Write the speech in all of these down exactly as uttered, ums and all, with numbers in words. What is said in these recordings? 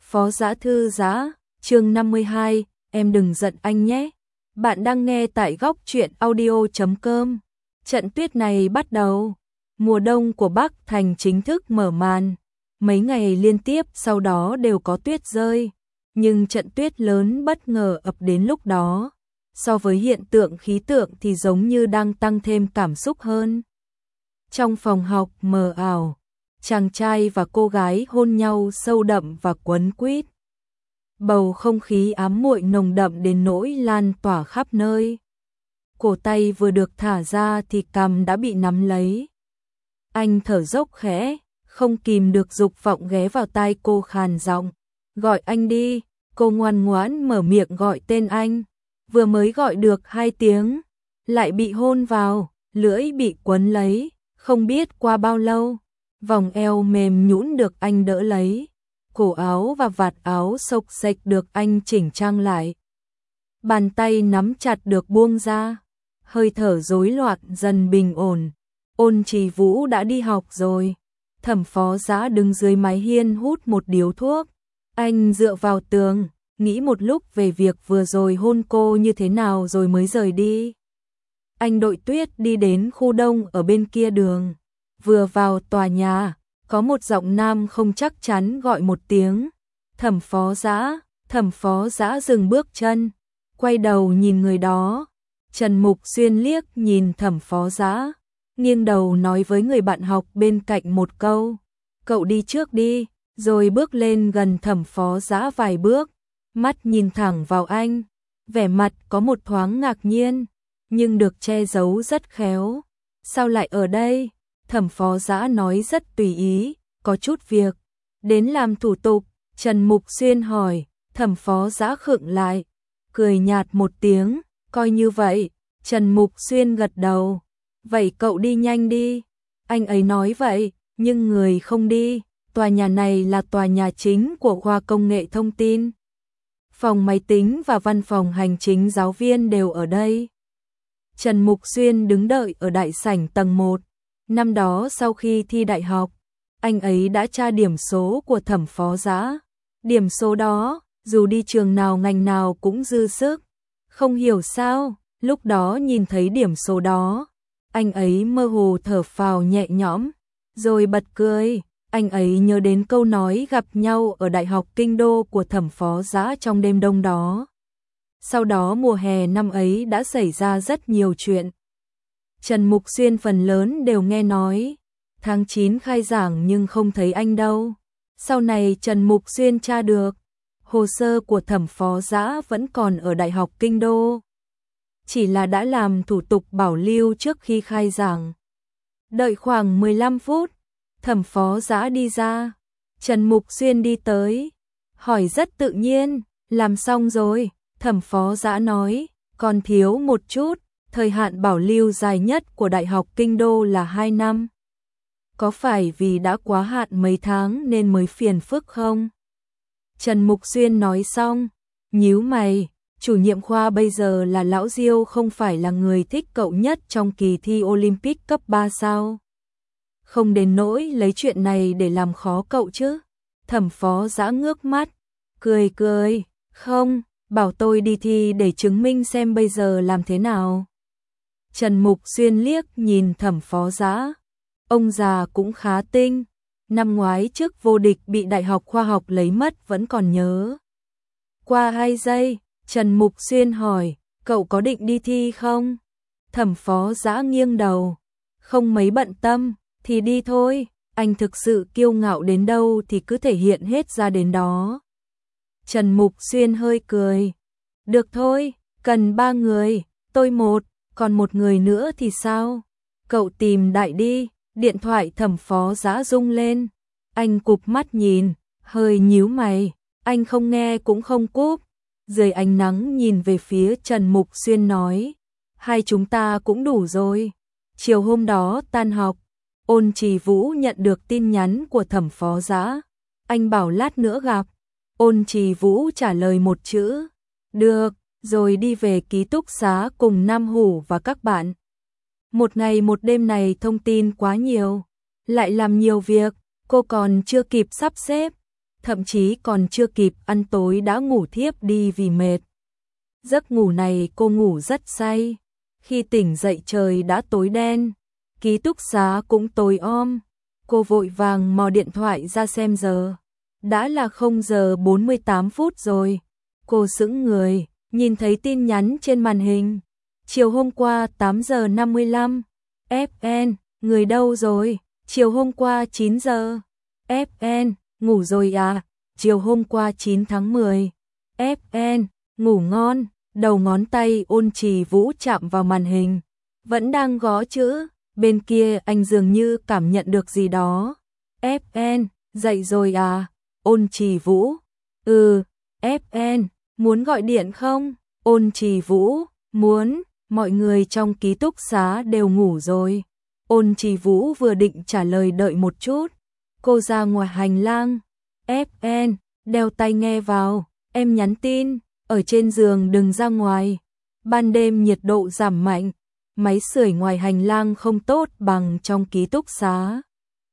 Phó Dã thư giã, chương năm mươi hai, em đừng giận anh nhé. Bạn đang nghe tại góc truyện audio chấm com. Trận tuyết này bắt đầu. Mùa đông của Bắc Thành chính thức mở màn. Mấy ngày liên tiếp sau đó đều có tuyết rơi. Nhưng trận tuyết lớn bất ngờ ập đến lúc đó. So với hiện tượng khí tượng thì giống như đang tăng thêm cảm xúc hơn. Trong phòng học mờ ảo, chàng trai và cô gái hôn nhau sâu đậm và quấn quýt. Bầu không khí ám muội nồng đậm đến nỗi lan tỏa khắp nơi. Cổ tay vừa được thả ra thì cằm đã bị nắm lấy. Anh thở dốc khẽ, không kìm được dục vọng ghé vào tai cô khàn giọng. Gọi anh đi, cô ngoan ngoãn mở miệng gọi tên anh. Vừa mới gọi được hai tiếng, lại bị hôn vào, lưỡi bị quấn lấy, không biết qua bao lâu. Vòng eo mềm nhũn được anh đỡ lấy, cổ áo và vạt áo xộc xệch được anh chỉnh trang lại. Bàn tay nắm chặt được buông ra, hơi thở rối loạn dần bình ổn. Ôn Trì Vũ đã đi học rồi. Thẩm Phó Dã đứng dưới mái hiên hút một điếu thuốc. Anh dựa vào tường, nghĩ một lúc về việc vừa rồi hôn cô như thế nào rồi mới rời đi. Anh đội tuyết đi đến khu đông ở bên kia đường. Vừa vào tòa nhà, có một giọng nam không chắc chắn gọi một tiếng. Thẩm Phó Dã. Thẩm Phó Dã dừng bước chân, quay đầu nhìn người đó. Trần Mục Xuyên liếc nhìn Thẩm Phó Dã, nghiêng đầu nói với người bạn học bên cạnh một câu. Cậu đi trước đi, rồi bước lên gần Thẩm Phó Dã vài bước, mắt nhìn thẳng vào anh, vẻ mặt có một thoáng ngạc nhiên, nhưng được che giấu rất khéo. Sao lại ở đây? Thẩm Phó Dã nói rất tùy ý, có chút việc. Đến làm thủ tục, Trần Mục Xuyên hỏi. Thẩm Phó Dã khựng lại, cười nhạt một tiếng, coi như vậy. Trần Mục Xuyên gật đầu. Vậy cậu đi nhanh đi. Anh ấy nói vậy, nhưng người không đi. Tòa nhà này là tòa nhà chính của khoa công nghệ thông tin. Phòng máy tính và văn phòng hành chính giáo viên đều ở đây. Trần Mục Xuyên đứng đợi ở đại sảnh tầng một. Năm đó sau khi thi đại học, anh ấy đã tra điểm số của Thẩm Phó Dã. Điểm số đó, dù đi trường nào ngành nào cũng dư sức. Không hiểu sao, lúc đó nhìn thấy điểm số đó, anh ấy mơ hồ thở phào nhẹ nhõm, rồi bật cười. Anh ấy nhớ đến câu nói gặp nhau ở Đại học Kinh Đô của Thẩm Phó Dã trong đêm đông đó. Sau đó mùa hè năm ấy đã xảy ra rất nhiều chuyện. Trần Mục Xuyên phần lớn đều nghe nói, tháng chín khai giảng nhưng không thấy anh đâu. Sau này Trần Mục Xuyên tra được, hồ sơ của Thẩm Phó Dã vẫn còn ở Đại học Kinh Đô. Chỉ là đã làm thủ tục bảo lưu trước khi khai giảng. Đợi khoảng mười lăm phút, Thẩm Phó Dã đi ra. Trần Mục Xuyên đi tới, hỏi rất tự nhiên, làm xong rồi. Thẩm Phó Dã nói, còn thiếu một chút. Thời hạn bảo lưu dài nhất của Đại học Kinh Đô là hai năm. Có phải vì đã quá hạn mấy tháng nên mới phiền phức không? Trần Mục Xuyên nói xong, nhíu mày, chủ nhiệm khoa bây giờ là Lão Diêu không phải là người thích cậu nhất trong kỳ thi Olympic cấp ba sao? Không đến nỗi lấy chuyện này để làm khó cậu chứ? Thẩm Phó Dã ngước mắt, cười cười, không, bảo tôi đi thi để chứng minh xem bây giờ làm thế nào. Trần Mục Xuyên liếc nhìn Thẩm Phó Dã. Ông già cũng khá tinh. Năm ngoái trước vô địch bị Đại học Khoa học lấy mất vẫn còn nhớ. Qua hai giây, Trần Mục Xuyên hỏi, cậu có định đi thi không? Thẩm Phó Dã nghiêng đầu. Không mấy bận tâm, thì đi thôi. Anh thực sự kiêu ngạo đến đâu thì cứ thể hiện hết ra đến đó. Trần Mục Xuyên hơi cười. Được thôi, cần ba người, tôi một. Còn một người nữa thì sao? Cậu tìm đại đi. Điện thoại Thẩm Phó Dã rung lên. Anh cụp mắt nhìn, hơi nhíu mày. Anh không nghe cũng không cúp. Dưới ánh nắng nhìn về phía Trần Mục Xuyên nói, hai chúng ta cũng đủ rồi. Chiều hôm đó tan học, Ôn Trì Vũ nhận được tin nhắn của Thẩm Phó Dã. Anh bảo lát nữa gặp. Ôn Trì Vũ trả lời một chữ, được. Rồi đi về ký túc xá cùng Nam Hủ và các bạn. Một ngày một đêm này thông tin quá nhiều, lại làm nhiều việc, cô còn chưa kịp sắp xếp. thậm chí còn chưa kịp ăn tối đã ngủ thiếp đi vì mệt. Giấc ngủ này cô ngủ rất say. Khi tỉnh dậy trời đã tối đen, ký túc xá cũng tối om. Cô vội vàng mò điện thoại ra xem giờ. Đã là không giờ bốn mươi tám phút rồi. Cô sững người, nhìn thấy tin nhắn trên màn hình. Chiều hôm qua tám giờ năm mươi lăm. ép en, người đâu rồi? Chiều hôm qua chín giờ. ép en, ngủ rồi à? Chiều hôm qua chín tháng mười. ép en, ngủ ngon. Đầu ngón tay Ôn Trì Vũ chạm vào màn hình. Vẫn đang gõ chữ. Bên kia anh dường như cảm nhận được gì đó. ép en, dậy rồi à? Ôn Trì Vũ. Ừ, ép en, muốn gọi điện không? Ôn Trì Vũ, muốn. Mọi người trong ký túc xá đều ngủ rồi. Ôn Trì Vũ vừa định trả lời đợi một chút. Cô ra ngoài hành lang. ép en, đeo tai nghe vào. Em nhắn tin, ở trên giường đừng ra ngoài. Ban đêm nhiệt độ giảm mạnh. Máy sưởi ngoài hành lang không tốt bằng trong ký túc xá.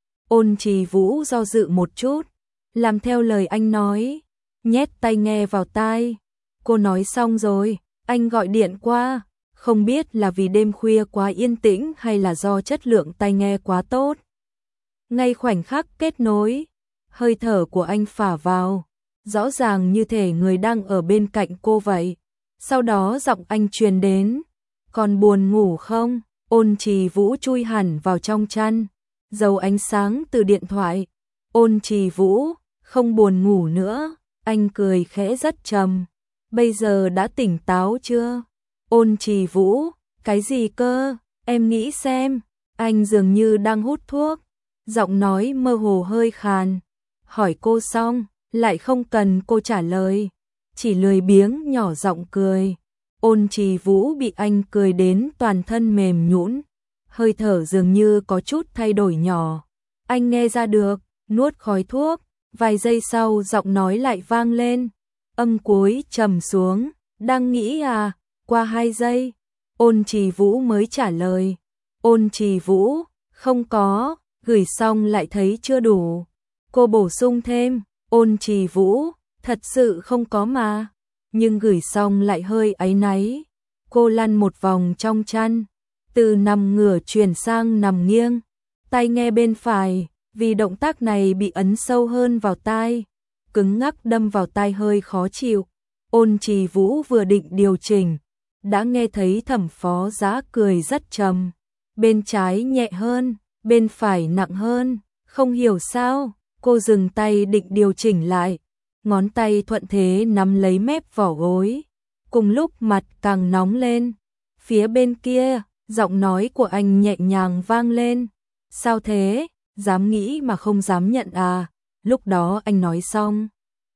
Ôn Trì Vũ do dự một chút, làm theo lời anh nói, nhét tai nghe vào tai. Cô nói xong rồi, anh gọi điện qua, không biết là vì đêm khuya quá yên tĩnh hay là do chất lượng tai nghe quá tốt. Ngay khoảnh khắc kết nối, hơi thở của anh phả vào, rõ ràng như thể người đang ở bên cạnh cô vậy. Sau đó giọng anh truyền đến, còn buồn ngủ không? Ôn Trì Vũ chui hẳn vào trong chăn, dầu ánh sáng từ điện thoại. Ôn Trì Vũ, không buồn ngủ nữa, anh cười khẽ rất trầm. Bây giờ đã tỉnh táo chưa? Ôn Trì Vũ, cái gì cơ? Em nghĩ xem, anh dường như đang hút thuốc. Giọng nói mơ hồ hơi khàn. Hỏi cô xong, lại không cần cô trả lời, chỉ lười biếng nhỏ giọng cười. Ôn Trì Vũ bị anh cười đến toàn thân mềm nhũn, hơi thở dường như có chút thay đổi nhỏ. Anh nghe ra được, nuốt khói thuốc, vài giây sau giọng nói lại vang lên, âm cuối trầm xuống, đang nghĩ à? Qua hai giây, Ôn Trì Vũ mới trả lời. Ôn Trì Vũ, không có, gửi xong lại thấy chưa đủ. Cô bổ sung thêm, Ôn Trì Vũ, thật sự không có mà. Nhưng gửi xong lại hơi áy náy. Cô lăn một vòng trong chăn, từ nằm ngửa chuyển sang nằm nghiêng. Tai nghe bên phải, vì động tác này bị ấn sâu hơn vào tai, cứng ngắc đâm vào tai hơi khó chịu. Ôn Trì Vũ vừa định điều chỉnh, đã nghe thấy Thẩm Phó Giá cười rất trầm. Bên trái nhẹ hơn, bên phải nặng hơn, không hiểu sao, cô dừng tay định điều chỉnh lại. Ngón tay thuận thế nắm lấy mép vỏ gối. Cùng lúc mặt càng nóng lên. Phía bên kia, giọng nói của anh nhẹ nhàng vang lên. Sao thế? Dám nghĩ mà không dám nhận à? Lúc đó anh nói xong.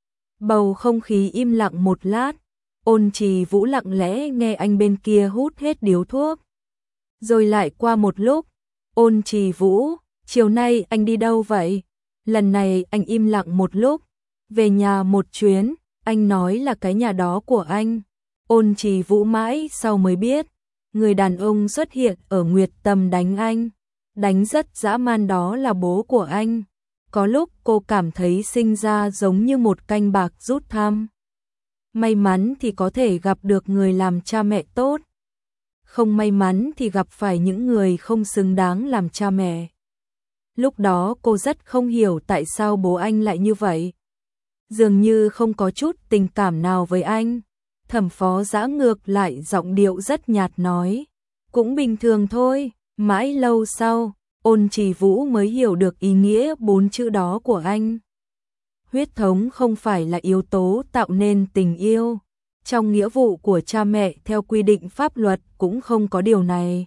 Bầu không khí im lặng một lát. Ôn Trì Vũ lặng lẽ nghe anh bên kia hút hết điếu thuốc. Rồi lại qua một lúc. Ôn Trì Vũ, chiều nay anh đi đâu vậy? Lần này anh im lặng một lúc. Về nhà một chuyến, anh nói là cái nhà đó của anh. Ôn Trì Vũ mãi sau mới biết, người đàn ông xuất hiện ở Nguyệt Tâm đánh anh, đánh rất dã man đó là bố của anh. Có lúc cô cảm thấy sinh ra giống như một canh bạc rút thăm. May mắn thì có thể gặp được người làm cha mẹ tốt, không may mắn thì gặp phải những người không xứng đáng làm cha mẹ. Lúc đó cô rất không hiểu tại sao bố anh lại như vậy. Dường như không có chút tình cảm nào với anh. Thẩm Phó Dã ngược lại giọng điệu rất nhạt nói, cũng bình thường thôi. Mãi lâu sau, Ôn Trì Vũ mới hiểu được ý nghĩa bốn chữ đó của anh. Huyết thống không phải là yếu tố tạo nên tình yêu. Trong nghĩa vụ của cha mẹ theo quy định pháp luật cũng không có điều này.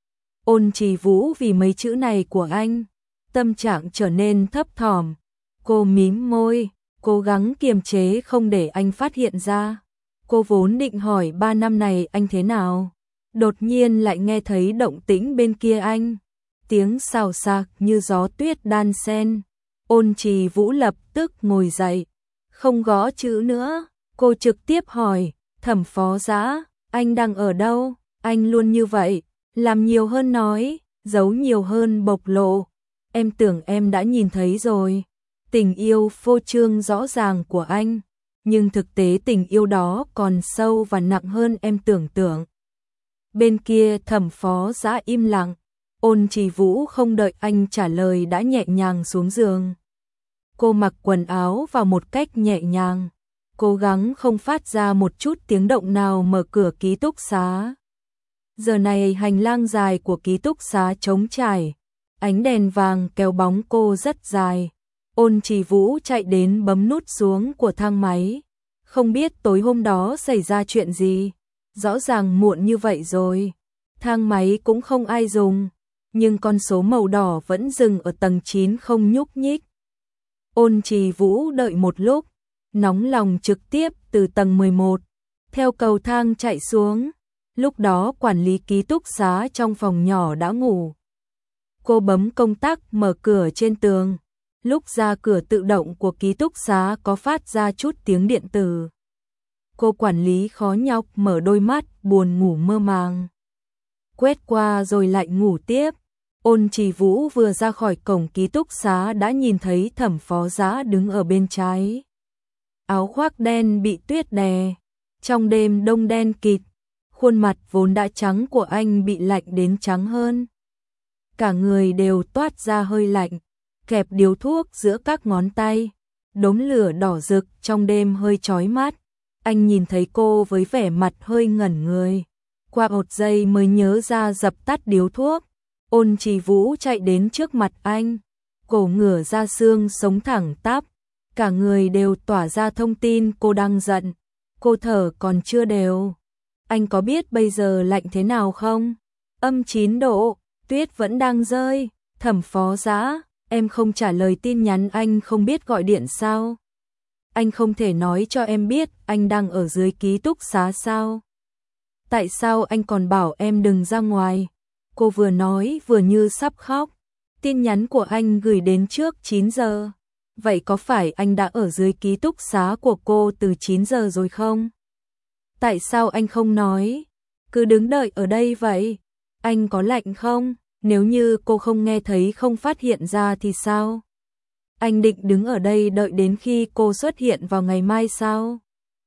Ôn Trì Vũ vì mấy chữ này của anh, tâm trạng trở nên thấp thỏm. Cô mím môi, cố gắng kiềm chế không để anh phát hiện ra. Cô vốn định hỏi ba năm này anh thế nào, đột nhiên lại nghe thấy động tĩnh bên kia anh, tiếng xào xạc như gió tuyết đan sen. Ôn Trì Vũ lập tức ngồi dậy, không gõ chữ nữa, cô trực tiếp hỏi, Thẩm Phó Dã, anh đang ở đâu? Anh luôn như vậy, làm nhiều hơn nói, giấu nhiều hơn bộc lộ. Em tưởng em đã nhìn thấy rồi. tình yêu phô trương rõ ràng của anh, nhưng thực tế tình yêu đó còn sâu và nặng hơn em tưởng tượng. Bên kia Thẩm Phó Dã im lặng, Ôn Trì Vũ không đợi anh trả lời đã nhẹ nhàng xuống giường. Cô mặc quần áo vào một cách nhẹ nhàng, cố gắng không phát ra một chút tiếng động nào mở cửa ký túc xá. Giờ này hành lang dài của ký túc xá trống trải, ánh đèn vàng kéo bóng cô rất dài. Ôn Trì Vũ chạy đến bấm nút xuống của thang máy. Không biết tối hôm đó xảy ra chuyện gì, rõ ràng muộn như vậy rồi. Thang máy cũng không ai dùng, nhưng con số màu đỏ vẫn dừng ở tầng chín không nhúc nhích. Ôn Trì Vũ đợi một lúc, nóng lòng trực tiếp từ tầng mười một, theo cầu thang chạy xuống. Lúc đó quản lý ký túc xá trong phòng nhỏ đã ngủ. Cô bấm công tắc mở cửa trên tường. Lúc ra cửa tự động của ký túc xá có phát ra chút tiếng điện tử. Cô quản lý khó nhọc mở đôi mắt buồn ngủ mơ màng. Quét qua rồi lại ngủ tiếp. Ôn Trì Vũ vừa ra khỏi cổng ký túc xá đã nhìn thấy Thẩm Phó Dã đứng ở bên trái. Áo khoác đen bị tuyết đè, trong đêm đông đen kịt, khuôn mặt vốn đã trắng của anh bị lạnh đến trắng hơn. Cả người đều toát ra hơi lạnh, kẹp điếu thuốc giữa các ngón tay, đốm lửa đỏ rực trong đêm hơi chói mắt. Anh nhìn thấy cô với vẻ mặt hơi ngẩn người, qua một giây mới nhớ ra dập tắt điếu thuốc. Ôn Trì Vũ chạy đến trước mặt anh, cổ ngửa ra xương sống thẳng tắp, cả người đều tỏa ra thông tin cô đang giận, cô thở còn chưa đều. Anh có biết bây giờ lạnh thế nào không? Âm chín độ, tuyết vẫn đang rơi. Thẩm Phó Dã, em không trả lời tin nhắn anh không biết gọi điện sao? Anh không thể nói cho em biết anh đang ở dưới ký túc xá sao? Tại sao anh còn bảo em đừng ra ngoài? Cô vừa nói vừa như sắp khóc. Tin nhắn của anh gửi đến trước chín giờ. Vậy có phải anh đã ở dưới ký túc xá của cô từ chín giờ rồi không? Tại sao anh không nói? Cứ đứng đợi ở đây vậy. Anh có lạnh không? Nếu như cô không nghe thấy không phát hiện ra thì sao? Anh định đứng ở đây đợi đến khi cô xuất hiện vào ngày mai sao?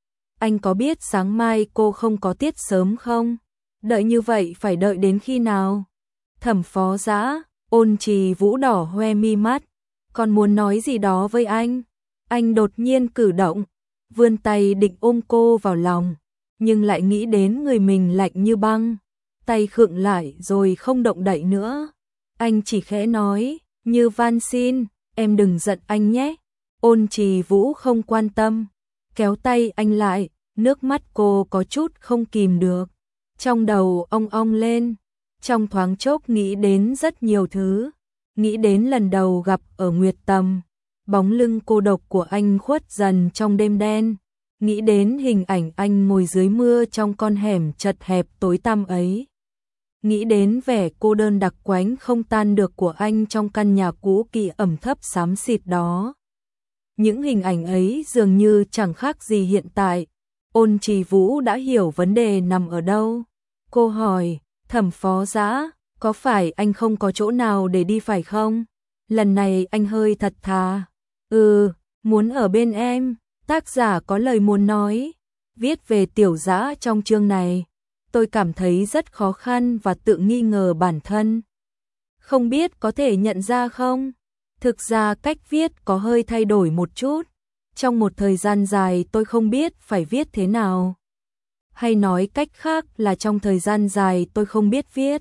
Anh có biết sáng mai cô không có tiết sớm không? Đợi như vậy phải đợi đến khi nào? Thẩm Phó Dã, Ôn Trì Vũ đỏ hoe mi mắt, còn muốn nói gì đó với anh. Anh đột nhiên cử động, vươn tay định ôm cô vào lòng, nhưng lại nghĩ đến người mình lạnh như băng. Tay khựng lại rồi không động đậy nữa. Anh chỉ khẽ nói, như van xin, em đừng giận anh nhé. Ôn Trì Vũ không quan tâm, kéo tay anh lại, nước mắt cô có chút không kìm được. Trong đầu ong ong lên, trong thoáng chốc nghĩ đến rất nhiều thứ. Nghĩ đến lần đầu gặp ở Nguyệt Tầm, bóng lưng cô độc của anh khuất dần trong đêm đen. Nghĩ đến hình ảnh anh ngồi dưới mưa trong con hẻm chật hẹp tối tăm ấy. Nghĩ đến vẻ cô đơn đặc quánh không tan được của anh trong căn nhà cũ kỹ ẩm thấp xám xịt đó. Những hình ảnh ấy dường như chẳng khác gì hiện tại. Ôn Trì Vũ đã hiểu vấn đề nằm ở đâu. Cô hỏi, Thẩm Phó Dã, có phải anh không có chỗ nào để đi phải không? Lần này anh hơi thật thà. Ừ, muốn ở bên em. Tác giả có lời muốn nói. Viết về Tiểu Dã trong chương này, tôi cảm thấy rất khó khăn và tự nghi ngờ bản thân. Không biết có thể nhận ra không? Thực ra cách viết có hơi thay đổi một chút. Trong một thời gian dài tôi không biết phải viết thế nào. Hay nói cách khác là trong thời gian dài tôi không biết viết.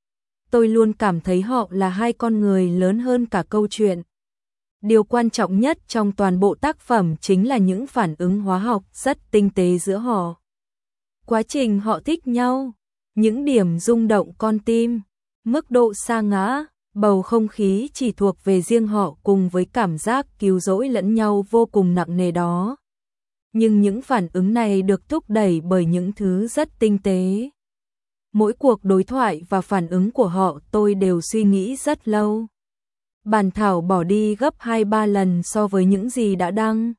Tôi luôn cảm thấy họ là hai con người lớn hơn cả câu chuyện. Điều quan trọng nhất trong toàn bộ tác phẩm chính là những phản ứng hóa học rất tinh tế giữa họ. Quá trình họ thích nhau, những điểm rung động con tim, mức độ sa ngã, bầu không khí chỉ thuộc về riêng họ cùng với cảm giác cứu rỗi lẫn nhau vô cùng nặng nề đó. Nhưng những phản ứng này được thúc đẩy bởi những thứ rất tinh tế. Mỗi cuộc đối thoại và phản ứng của họ tôi đều suy nghĩ rất lâu. Bản thảo bỏ đi gấp hai ba lần so với những gì đã đăng.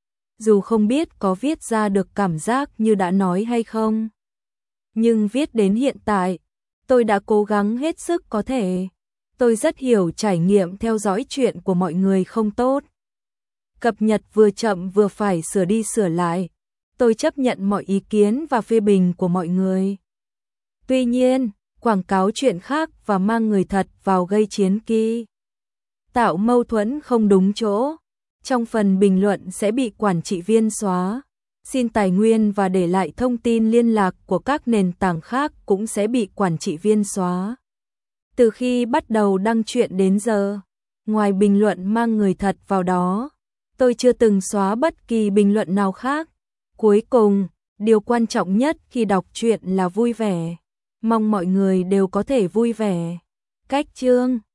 Dù không biết có viết ra được cảm giác như đã nói hay không. Nhưng viết đến hiện tại, tôi đã cố gắng hết sức có thể. Tôi rất hiểu trải nghiệm theo dõi chuyện của mọi người không tốt. Cập nhật vừa chậm vừa phải sửa đi sửa lại. Tôi chấp nhận mọi ý kiến và phê bình của mọi người. Tuy nhiên, quảng cáo chuyện khác và mang người thật vào gây chiến kỳ, tạo mâu thuẫn không đúng chỗ. Trong phần bình luận sẽ bị quản trị viên xóa. Xin tài nguyên và để lại thông tin liên lạc của các nền tảng khác cũng sẽ bị quản trị viên xóa. Từ khi bắt đầu đăng chuyện đến giờ, ngoài bình luận mang người thật vào đó, tôi chưa từng xóa bất kỳ bình luận nào khác. Cuối cùng, điều quan trọng nhất khi đọc truyện là vui vẻ. Mong mọi người đều có thể vui vẻ. Cách chương